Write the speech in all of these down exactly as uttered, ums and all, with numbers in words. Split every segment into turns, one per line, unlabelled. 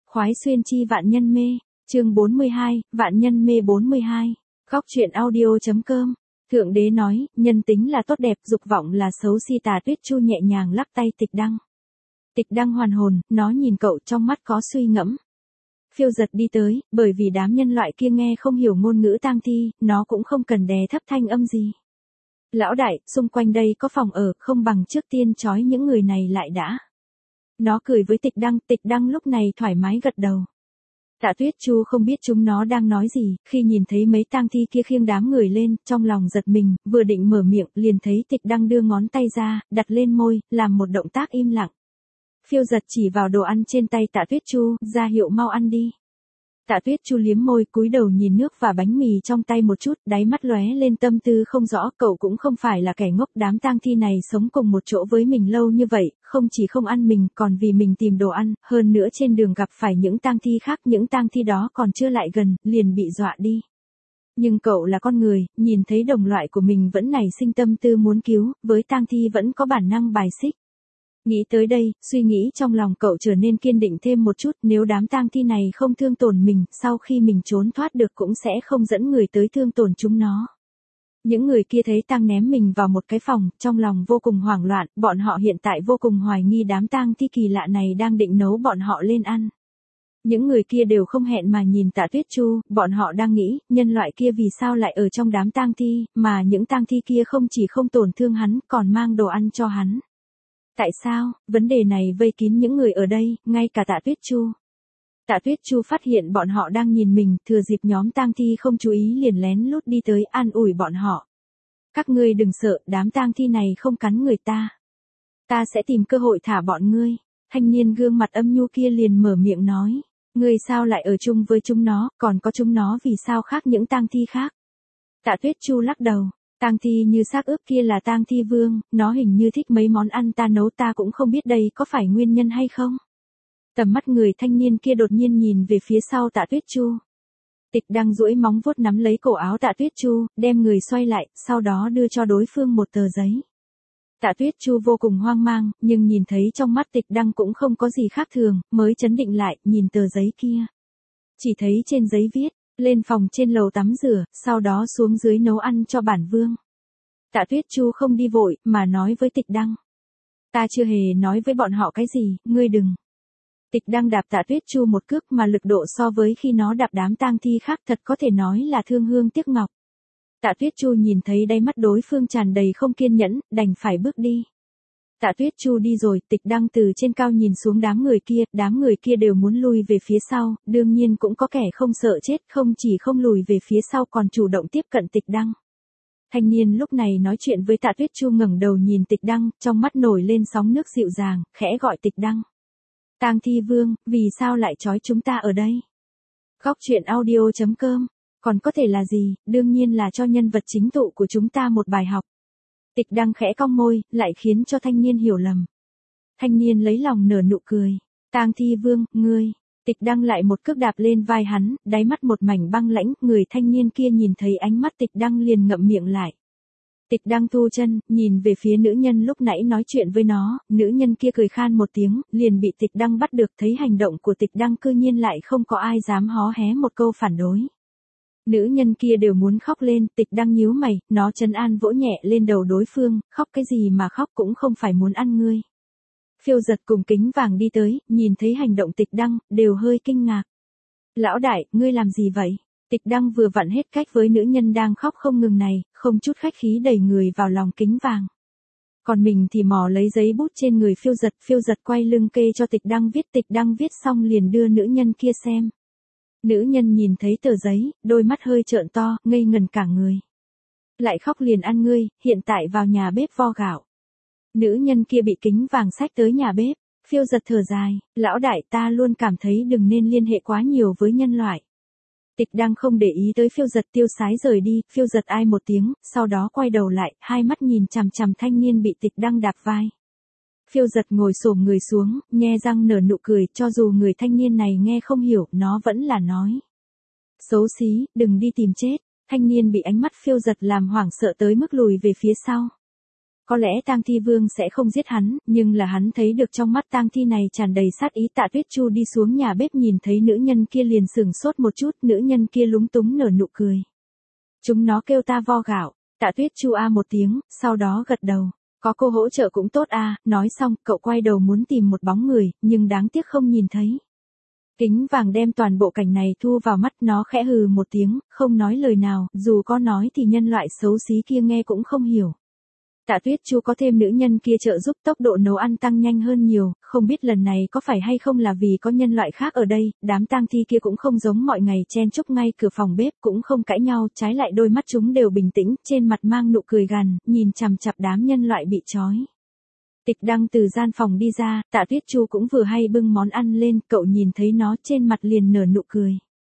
Khoái xuyên chi vạn nhân mê, chương bốn mươi hai, vạn nhân mê bốn mươi hai. Góc truyện audio.com. Thượng đế nói, nhân tính là tốt đẹp, dục vọng là xấu si. Tà Tuyết Chu nhẹ nhàng lắc tay Tịch Đăng. Tịch Đăng hoàn hồn, nó nhìn cậu trong mắt có suy ngẫm. Phiêu Giật đi tới, bởi vì đám nhân loại kia nghe không hiểu ngôn ngữ tang thi, nó cũng không cần đè thấp thanh âm gì. Lão đại, xung quanh đây có phòng ở, không bằng trước tiên trói những người này lại đã. Nó cười với Tịch Đăng, Tịch Đăng lúc này thoải mái gật đầu. Tạ Tuyết Chu không biết chúng nó đang nói gì, khi nhìn thấy mấy tang thi kia khiêng đám người lên, trong lòng giật mình, vừa định mở miệng, liền thấy Tịch Đăng đưa ngón tay ra, đặt lên môi, làm một động tác im lặng. Phiêu Giật chỉ vào đồ ăn trên tay Tạ Tuyết Chu, ra hiệu mau ăn đi. Tạ Tuyết Chu liếm môi, cúi đầu nhìn nước và bánh mì trong tay một chút, đáy mắt lóe lên tâm tư không rõ, cậu cũng không phải là kẻ ngốc, đám tang thi này sống cùng một chỗ với mình lâu như vậy, không chỉ không ăn mình, còn vì mình tìm đồ ăn, hơn nữa trên đường gặp phải những tang thi khác, những tang thi đó còn chưa lại gần, liền bị dọa đi. Nhưng cậu là con người, nhìn thấy đồng loại của mình vẫn nảy sinh tâm tư muốn cứu, với tang thi vẫn có bản năng bài xích. Nghĩ tới đây, suy nghĩ trong lòng cậu trở nên kiên định thêm một chút, nếu đám tang thi này không thương tổn mình, sau khi mình trốn thoát được cũng sẽ không dẫn người tới thương tổn chúng nó. Những người kia thấy tang ném mình vào một cái phòng, trong lòng vô cùng hoảng loạn, bọn họ hiện tại vô cùng hoài nghi đám tang thi kỳ lạ này đang định nấu bọn họ lên ăn. Những người kia đều không hẹn mà nhìn Tạ Tuyết Chu, bọn họ đang nghĩ, nhân loại kia vì sao lại ở trong đám tang thi, mà những tang thi kia không chỉ không tổn thương hắn, còn mang đồ ăn cho hắn. Tại sao? Vấn đề này vây kín những người ở đây, ngay cả Tạ Tuyết Chu. Tạ Tuyết Chu phát hiện bọn họ đang nhìn mình, thừa dịp nhóm tang thi không chú ý liền lén lút đi tới an ủi bọn họ. Các ngươi đừng sợ, đám tang thi này không cắn người ta. Ta sẽ tìm cơ hội thả bọn ngươi. Thanh niên gương mặt âm nhu kia liền mở miệng nói. Ngươi sao lại ở chung với chúng nó, còn có chúng nó vì sao khác những tang thi khác? Tạ Tuyết Chu lắc đầu. Tang thi như xác ướp kia là tang thi vương, nó hình như thích mấy món ăn ta nấu, ta cũng không biết đây có phải nguyên nhân hay không. Tầm mắt người thanh niên kia đột nhiên nhìn về phía sau Tạ Tuyết Chu. Tịch Đăng duỗi móng vuốt nắm lấy cổ áo Tạ Tuyết Chu, đem người xoay lại, sau đó đưa cho đối phương một tờ giấy. Tạ Tuyết Chu vô cùng hoang mang, nhưng nhìn thấy trong mắt Tịch Đăng cũng không có gì khác thường, mới chấn định lại, nhìn tờ giấy kia. Chỉ thấy trên giấy viết, lên phòng trên lầu tắm rửa, sau đó xuống dưới nấu ăn cho bản vương. Tạ Tuyết Chu không đi vội, mà nói với Tịch Đăng. Ta chưa hề nói với bọn họ cái gì, ngươi đừng. Tịch Đăng đạp Tạ Tuyết Chu một cước mà lực độ so với khi nó đạp đám tang thi khác thật có thể nói là thương hương tiếc ngọc. Tạ Tuyết Chu nhìn thấy đáy mắt đối phương tràn đầy không kiên nhẫn, đành phải bước đi. Tạ Tuyết Chu đi rồi, Tịch Đăng từ trên cao nhìn xuống đám người kia, đám người kia đều muốn lùi về phía sau, đương nhiên cũng có kẻ không sợ chết, không chỉ không lùi về phía sau còn chủ động tiếp cận Tịch Đăng. Thanh niên lúc này nói chuyện với Tạ Tuyết Chu ngẩng đầu nhìn Tịch Đăng, trong mắt nổi lên sóng nước dịu dàng, khẽ gọi Tịch Đăng. Tang thi vương, vì sao lại trói chúng ta ở đây? Góc truyện audio.com, còn có thể là gì, đương nhiên là cho nhân vật chính tụ của chúng ta một bài học. Tịch Đăng khẽ cong môi, lại khiến cho thanh niên hiểu lầm. Thanh niên lấy lòng nở nụ cười. Tang thi vương, ngươi. Tịch Đăng lại một cước đạp lên vai hắn, đáy mắt một mảnh băng lãnh, người thanh niên kia nhìn thấy ánh mắt Tịch Đăng liền ngậm miệng lại. Tịch Đăng thu chân, nhìn về phía nữ nhân lúc nãy nói chuyện với nó, nữ nhân kia cười khan một tiếng, liền bị Tịch Đăng bắt được, thấy hành động của Tịch Đăng cư nhiên lại không có ai dám hó hé một câu phản đối. Nữ nhân kia đều muốn khóc lên, Tịch Đăng nhíu mày, nó trấn an vỗ nhẹ lên đầu đối phương, khóc cái gì mà khóc, cũng không phải muốn ăn ngươi. Phiêu Giật cùng Kính Vàng đi tới, nhìn thấy hành động Tịch Đăng, đều hơi kinh ngạc. Lão đại, ngươi làm gì vậy? Tịch Đăng vừa vặn hết cách với nữ nhân đang khóc không ngừng này, không chút khách khí đẩy người vào lòng Kính Vàng. Còn mình thì mò lấy giấy bút trên người Phiêu Giật, Phiêu Giật quay lưng kê cho Tịch Đăng viết, Tịch Đăng viết xong liền đưa nữ nhân kia xem. Nữ nhân nhìn thấy tờ giấy, đôi mắt hơi trợn to, ngây ngần cả người. Lại khóc liền ăn ngươi, hiện tại vào nhà bếp vo gạo. Nữ nhân kia bị Kính Vàng xách tới nhà bếp, Phiêu Giật thở dài, lão đại, ta luôn cảm thấy đừng nên liên hệ quá nhiều với nhân loại. Tịch Đăng không để ý tới Phiêu Giật, tiêu sái rời đi, Phiêu Giật ai một tiếng, sau đó quay đầu lại, hai mắt nhìn chằm chằm thanh niên bị Tịch Đăng đạp vai. Phiêu Giật ngồi xổm người xuống, nhe răng nở nụ cười, cho dù người thanh niên này nghe không hiểu, nó vẫn là nói. Xấu xí, đừng đi tìm chết. Thanh niên bị ánh mắt Phiêu Giật làm hoảng sợ tới mức lùi về phía sau. có lẽ tang thi vương sẽ không giết hắn, nhưng là hắn thấy được trong mắt tang thi này tràn đầy sát ý. Tạ Tuyết Chu đi xuống nhà bếp nhìn thấy nữ nhân kia liền sửng sốt một chút, nữ nhân kia lúng túng nở nụ cười. Chúng nó kêu ta vo gạo, Tạ Tuyết Chu a một tiếng, sau đó gật đầu. Có cô hỗ trợ cũng tốt a, nói xong, cậu quay đầu muốn tìm một bóng người, nhưng đáng tiếc không nhìn thấy. Kính vàng đem toàn bộ cảnh này thu vào mắt, nó khẽ hừ một tiếng, không nói lời nào, dù có nói thì nhân loại xấu xí kia nghe cũng không hiểu. Tạ Tuyết Chu có thêm nữ nhân kia trợ giúp tốc độ nấu ăn tăng nhanh hơn nhiều, không biết lần này có phải hay không là vì có nhân loại khác ở đây, đám tang thi kia cũng không giống mọi ngày chen chúc ngay cửa phòng bếp, cũng không cãi nhau, trái lại đôi mắt chúng đều bình tĩnh, trên mặt mang nụ cười gằn, nhìn chằm chằm đám nhân loại bị trói. Tịch Đăng từ gian phòng đi ra, Tạ Tuyết Chu cũng vừa hay bưng món ăn lên, cậu nhìn thấy nó trên mặt liền nở nụ cười.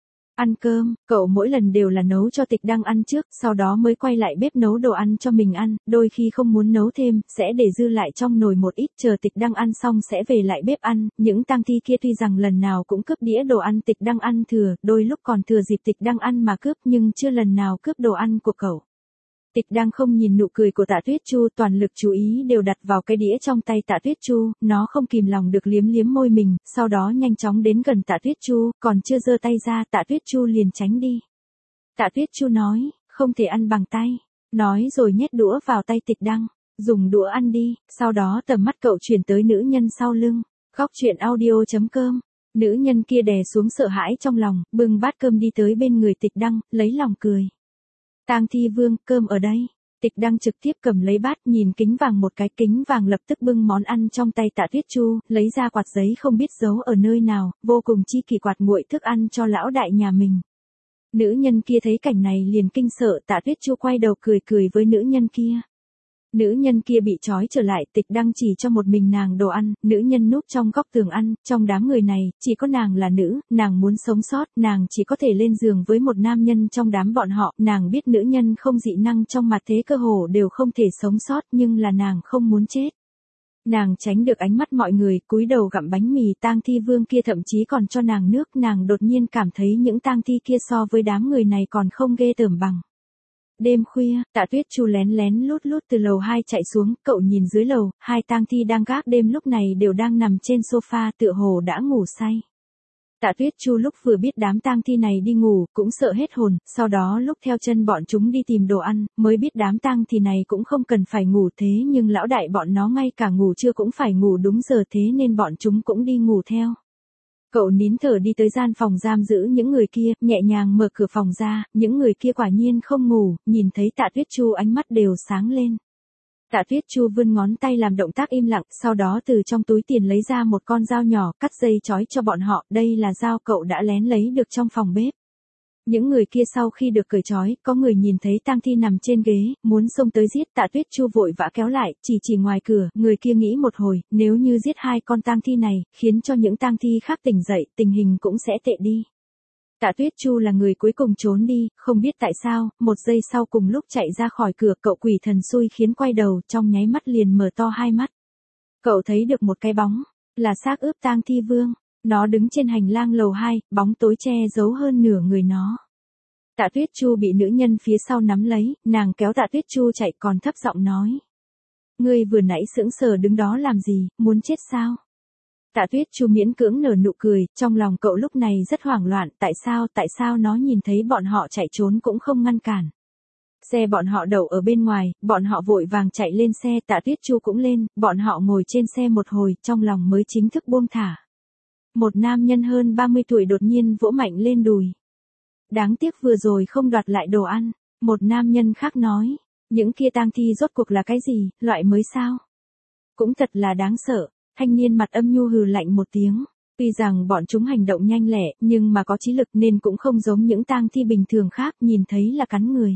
Ăn cơm, cậu mỗi lần đều là nấu cho Tịch Đăng ăn trước, sau đó mới quay lại bếp nấu đồ ăn cho mình ăn, đôi khi không muốn nấu thêm, sẽ để dư lại trong nồi một ít, chờ Tịch Đăng ăn xong sẽ về lại bếp ăn. Những tang thi kia tuy rằng lần nào cũng cướp đĩa đồ ăn Tịch Đăng ăn thừa, đôi lúc còn thừa dịp Tịch Đăng ăn mà cướp, nhưng chưa lần nào cướp đồ ăn của cậu. Tịch Đăng không nhìn nụ cười của Tạ Tuyết Chu, toàn lực chú ý đều đặt vào cái đĩa trong tay Tạ Tuyết Chu, nó không kìm lòng được liếm liếm môi mình, sau đó nhanh chóng đến gần Tạ Tuyết Chu, còn chưa giơ tay ra, Tạ Tuyết Chu liền tránh đi. Tạ Tuyết Chu nói, không thể ăn bằng tay, nói rồi nhét đũa vào tay Tịch Đăng, dùng đũa ăn đi, sau đó tầm mắt cậu chuyển tới nữ nhân sau lưng. Khóc chuyện audio chấm com. Nữ nhân kia đè xuống sợ hãi trong lòng, bưng bát cơm đi tới bên người Tịch Đăng, lấy lòng cười. Tang thi vương, cơm ở đây. Tịch Đăng trực tiếp cầm lấy bát, nhìn kính vàng một cái, kính vàng lập tức bưng món ăn trong tay Tạ Tuyết Chu, lấy ra quạt giấy không biết giấu ở nơi nào, vô cùng chi kỳ quạt nguội thức ăn cho lão đại nhà mình. Nữ nhân kia thấy cảnh này liền kinh sợ, Tạ Tuyết Chu quay đầu cười cười với nữ nhân kia. Nữ nhân kia bị trói trở lại, Tịch Đăng chỉ cho một mình nàng đồ ăn, nữ nhân núp trong góc tường ăn, trong đám người này, chỉ có nàng là nữ, nàng muốn sống sót, nàng chỉ có thể lên giường với một nam nhân trong đám bọn họ, nàng biết nữ nhân không dị năng trong mặt thế cơ hồ đều không thể sống sót, nhưng là nàng không muốn chết. Nàng tránh được ánh mắt mọi người, cúi đầu gặm bánh mì, tang thi vương kia thậm chí còn cho nàng nước, nàng đột nhiên cảm thấy những tang thi kia so với đám người này còn không ghê tởm bằng. Đêm khuya, Tạ Tuyết Chu lén lén lút lút từ lầu hai chạy xuống, cậu nhìn dưới lầu, hai tang thi đang gác đêm lúc này đều đang nằm trên sofa, tựa hồ đã ngủ say. Tạ Tuyết Chu lúc vừa biết đám tang thi này đi ngủ, cũng sợ hết hồn, sau đó lúc theo chân bọn chúng đi tìm đồ ăn, mới biết đám tang thi này cũng không cần phải ngủ, thế nhưng lão đại bọn nó ngay cả ngủ trưa cũng phải ngủ đúng giờ, thế nên bọn chúng cũng đi ngủ theo. Cậu nín thở đi tới gian phòng giam giữ những người kia, nhẹ nhàng mở cửa phòng ra, những người kia quả nhiên không ngủ, nhìn thấy Tạ Tuyết Chu ánh mắt đều sáng lên. Tạ Tuyết Chu vươn ngón tay làm động tác im lặng, sau đó từ trong túi tiền lấy ra một con dao nhỏ, cắt dây trói cho bọn họ, đây là dao cậu đã lén lấy được trong phòng bếp. Những người kia sau khi được cởi trói, có người nhìn thấy tang thi nằm trên ghế, muốn xông tới giết, Tạ Tuyết Chu vội vã kéo lại, chỉ chỉ ngoài cửa, người kia nghĩ một hồi, nếu như giết hai con tang thi này, khiến cho những tang thi khác tỉnh dậy, tình hình cũng sẽ tệ đi. Tạ Tuyết Chu là người cuối cùng trốn đi, không biết tại sao, một giây sau cùng lúc chạy ra khỏi cửa, cậu quỷ thần xui khiến quay đầu, trong nháy mắt liền mở to hai mắt. Cậu thấy được một cái bóng, là xác ướp tang thi vương. Nó đứng trên hành lang lầu hai, bóng tối che giấu hơn nửa người nó. Tạ Tuyết Chu bị nữ nhân phía sau nắm lấy, nàng kéo Tạ Tuyết Chu chạy, còn thấp giọng nói. Ngươi vừa nãy sững sờ đứng đó làm gì, muốn chết sao? Tạ Tuyết Chu miễn cưỡng nở nụ cười, trong lòng cậu lúc này rất hoảng loạn, tại sao, tại sao nó nhìn thấy bọn họ chạy trốn cũng không ngăn cản. Xe bọn họ đậu ở bên ngoài, bọn họ vội vàng chạy lên xe, Tạ Tuyết Chu cũng lên, bọn họ ngồi trên xe một hồi, trong lòng mới chính thức buông thả. Một nam nhân hơn ba mươi tuổi đột nhiên vỗ mạnh lên đùi. Đáng tiếc vừa rồi không đoạt lại đồ ăn. Một nam nhân khác nói, những kia tang thi rốt cuộc là cái gì, loại mới sao? Cũng thật là đáng sợ. Thanh niên mặt âm nhu hừ lạnh một tiếng. Tuy rằng bọn chúng hành động nhanh lẹ, nhưng mà có trí lực nên cũng không giống những tang thi bình thường khác, nhìn thấy là cắn người.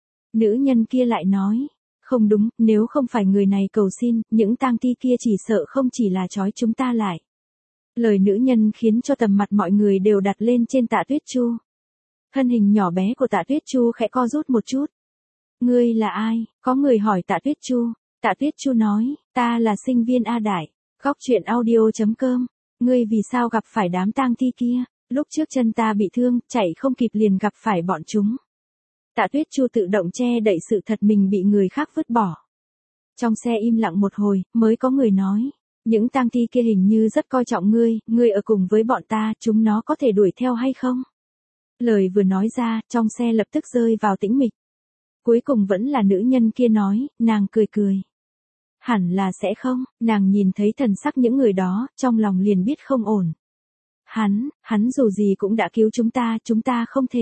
Nữ nhân kia lại nói, không đúng, nếu không phải người này cầu xin, những tang thi kia chỉ sợ không chỉ là trói chúng ta lại. Lời nữ nhân khiến cho tầm mặt mọi người đều đặt lên trên Tạ Tuyết Chu. Thân hình nhỏ bé của Tạ Tuyết Chu khẽ co rút một chút. Ngươi là ai? Có người hỏi Tạ Tuyết Chu. Tạ Tuyết Chu nói, ta là sinh viên A Đại. Khóc chuyện audio chấm com. Ngươi vì sao gặp phải đám tang thi kia? Lúc trước chân ta bị thương, chạy không kịp liền gặp phải bọn chúng. Tạ Tuyết Chu tự động che đậy sự thật mình bị người khác vứt bỏ. Trong xe im lặng một hồi, mới có người nói. Những tang thi kia hình như rất coi trọng ngươi, ngươi ở cùng với bọn ta, chúng nó có thể đuổi theo hay không? Lời vừa nói ra, trong xe lập tức rơi vào tĩnh mịch. Cuối cùng vẫn là nữ nhân kia nói, nàng cười cười. Hẳn là sẽ không, nàng nhìn thấy thần sắc những người đó, trong lòng liền biết không ổn. Hắn, hắn dù gì cũng đã cứu chúng ta, chúng ta không thể.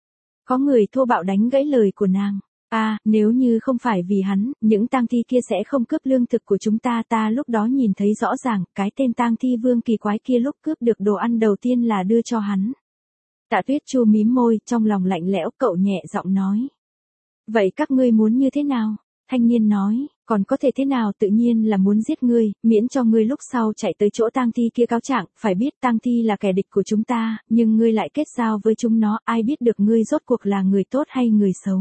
Có người thô bạo đánh gãy lời của nàng. À, nếu như không phải vì hắn, những tang thi kia sẽ không cướp lương thực của chúng ta. Ta lúc đó nhìn thấy rõ ràng, cái tên tang thi vương kỳ quái kia lúc cướp được đồ ăn đầu tiên là đưa cho hắn. Tạ Tuyết Chu mím môi, trong lòng lạnh lẽo, cậu nhẹ giọng nói. Vậy các ngươi muốn như thế nào? Thanh niên nói, còn có thể thế nào, tự nhiên là muốn giết ngươi, miễn cho ngươi lúc sau chạy tới chỗ tang thi kia cáo trạng, phải biết tang thi là kẻ địch của chúng ta, nhưng ngươi lại kết giao với chúng nó, ai biết được ngươi rốt cuộc là người tốt hay người xấu.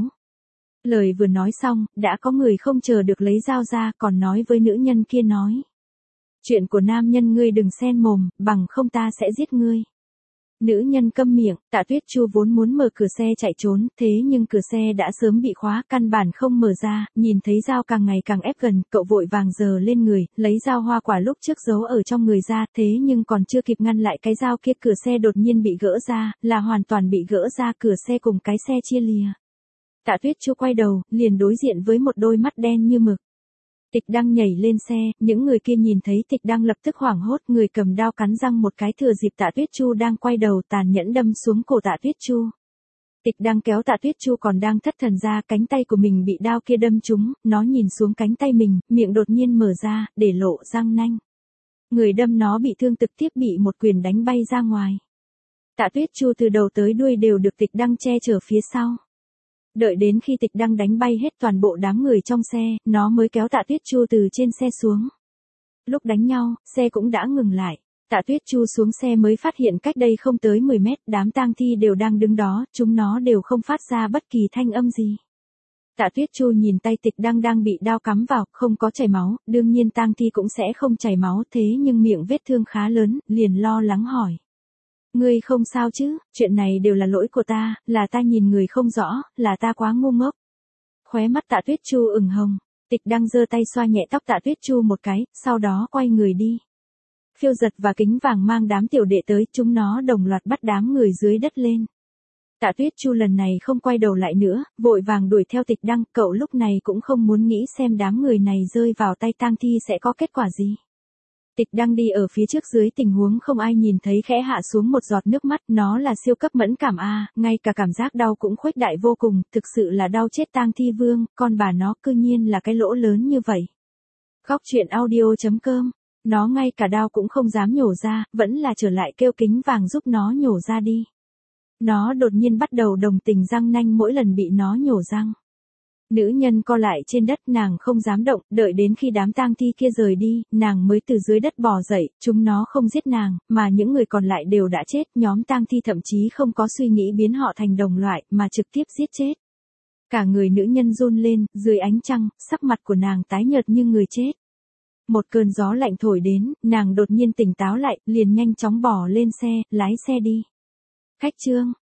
Lời vừa nói xong, đã có người không chờ được lấy dao ra, còn nói với nữ nhân kia nói. Chuyện của nam nhân ngươi đừng xen mồm, bằng không ta sẽ giết ngươi. Nữ nhân câm miệng, Tạ Tuyết Chu vốn muốn mở cửa xe chạy trốn, thế nhưng cửa xe đã sớm bị khóa, căn bản không mở ra, nhìn thấy dao càng ngày càng ép gần, cậu vội vàng giơ lên người, lấy dao hoa quả lúc trước giấu ở trong người ra, thế nhưng còn chưa kịp ngăn lại cái dao kia, cửa xe đột nhiên bị gỡ ra, là hoàn toàn bị gỡ ra, cửa xe cùng cái xe chia lìa. Tạ Tuyết Chu quay đầu, liền đối diện với một đôi mắt đen như mực. Tịch Đăng nhảy lên xe, những người kia nhìn thấy Tịch Đăng lập tức hoảng hốt, người cầm đao cắn răng một cái, thừa dịp Tạ Tuyết Chu đang quay đầu tàn nhẫn đâm xuống cổ Tạ Tuyết Chu. Tịch Đăng kéo Tạ Tuyết Chu còn đang thất thần ra, cánh tay của mình bị đao kia đâm trúng, nó nhìn xuống cánh tay mình, miệng đột nhiên mở ra, để lộ răng nanh. Người đâm nó bị thương trực tiếp bị một quyền đánh bay ra ngoài. Tạ Tuyết Chu từ đầu tới đuôi đều được Tịch Đăng che chở phía sau. Đợi đến khi Tịch Đăng đánh bay hết toàn bộ đám người trong xe, nó mới kéo Tạ Tuyết Chu từ trên xe xuống. Lúc đánh nhau, xe cũng đã ngừng lại. Tạ Tuyết Chu xuống xe mới phát hiện cách đây không tới mười mét, đám tang thi đều đang đứng đó, chúng nó đều không phát ra bất kỳ thanh âm gì. Tạ Tuyết Chu nhìn tay Tịch Đăng đang bị đao cắm vào, không có chảy máu, đương nhiên tang thi cũng sẽ không chảy máu, thế nhưng miệng vết thương khá lớn, liền lo lắng hỏi. Ngươi không sao chứ, chuyện này đều là lỗi của ta, là ta nhìn người không rõ, là ta quá ngu ngốc. Khóe mắt Tạ Tuyết Chu ửng hồng, Tịch Đăng giơ tay xoa nhẹ tóc Tạ Tuyết Chu một cái, sau đó quay người đi. Phiêu Giật và Kính Vàng mang đám tiểu đệ tới, chúng nó đồng loạt bắt đám người dưới đất lên. Tạ Tuyết Chu lần này không quay đầu lại nữa, vội vàng đuổi theo Tịch Đăng, cậu lúc này cũng không muốn nghĩ xem đám người này rơi vào tay tang thi sẽ có kết quả gì. Tịch Đăng đi ở phía trước dưới tình huống không ai nhìn thấy khẽ hạ xuống một giọt nước mắt, nó là siêu cấp mẫn cảm a, à, ngay cả cảm giác đau cũng khuếch đại vô cùng, thực sự là đau chết tang thi vương, con bà nó cư nhiên là cái lỗ lớn như vậy. Khóc chuyện audio chấm com, nó ngay cả đau cũng không dám nhổ ra, vẫn là trở lại kêu Kính Vàng giúp nó nhổ ra đi. Nó đột nhiên bắt đầu đồng tình răng nanh mỗi lần bị nó nhổ răng. Nữ nhân co lại trên đất, nàng không dám động, đợi đến khi đám tang thi kia rời đi, nàng mới từ dưới đất bò dậy, chúng nó không giết nàng, mà những người còn lại đều đã chết, nhóm tang thi thậm chí không có suy nghĩ biến họ thành đồng loại, mà trực tiếp giết chết. Cả người nữ nhân run lên, dưới ánh trăng, sắc mặt của nàng tái nhợt như người chết. Một cơn gió lạnh thổi đến, nàng đột nhiên tỉnh táo lại, liền nhanh chóng bò lên xe, lái xe đi. Khách trương,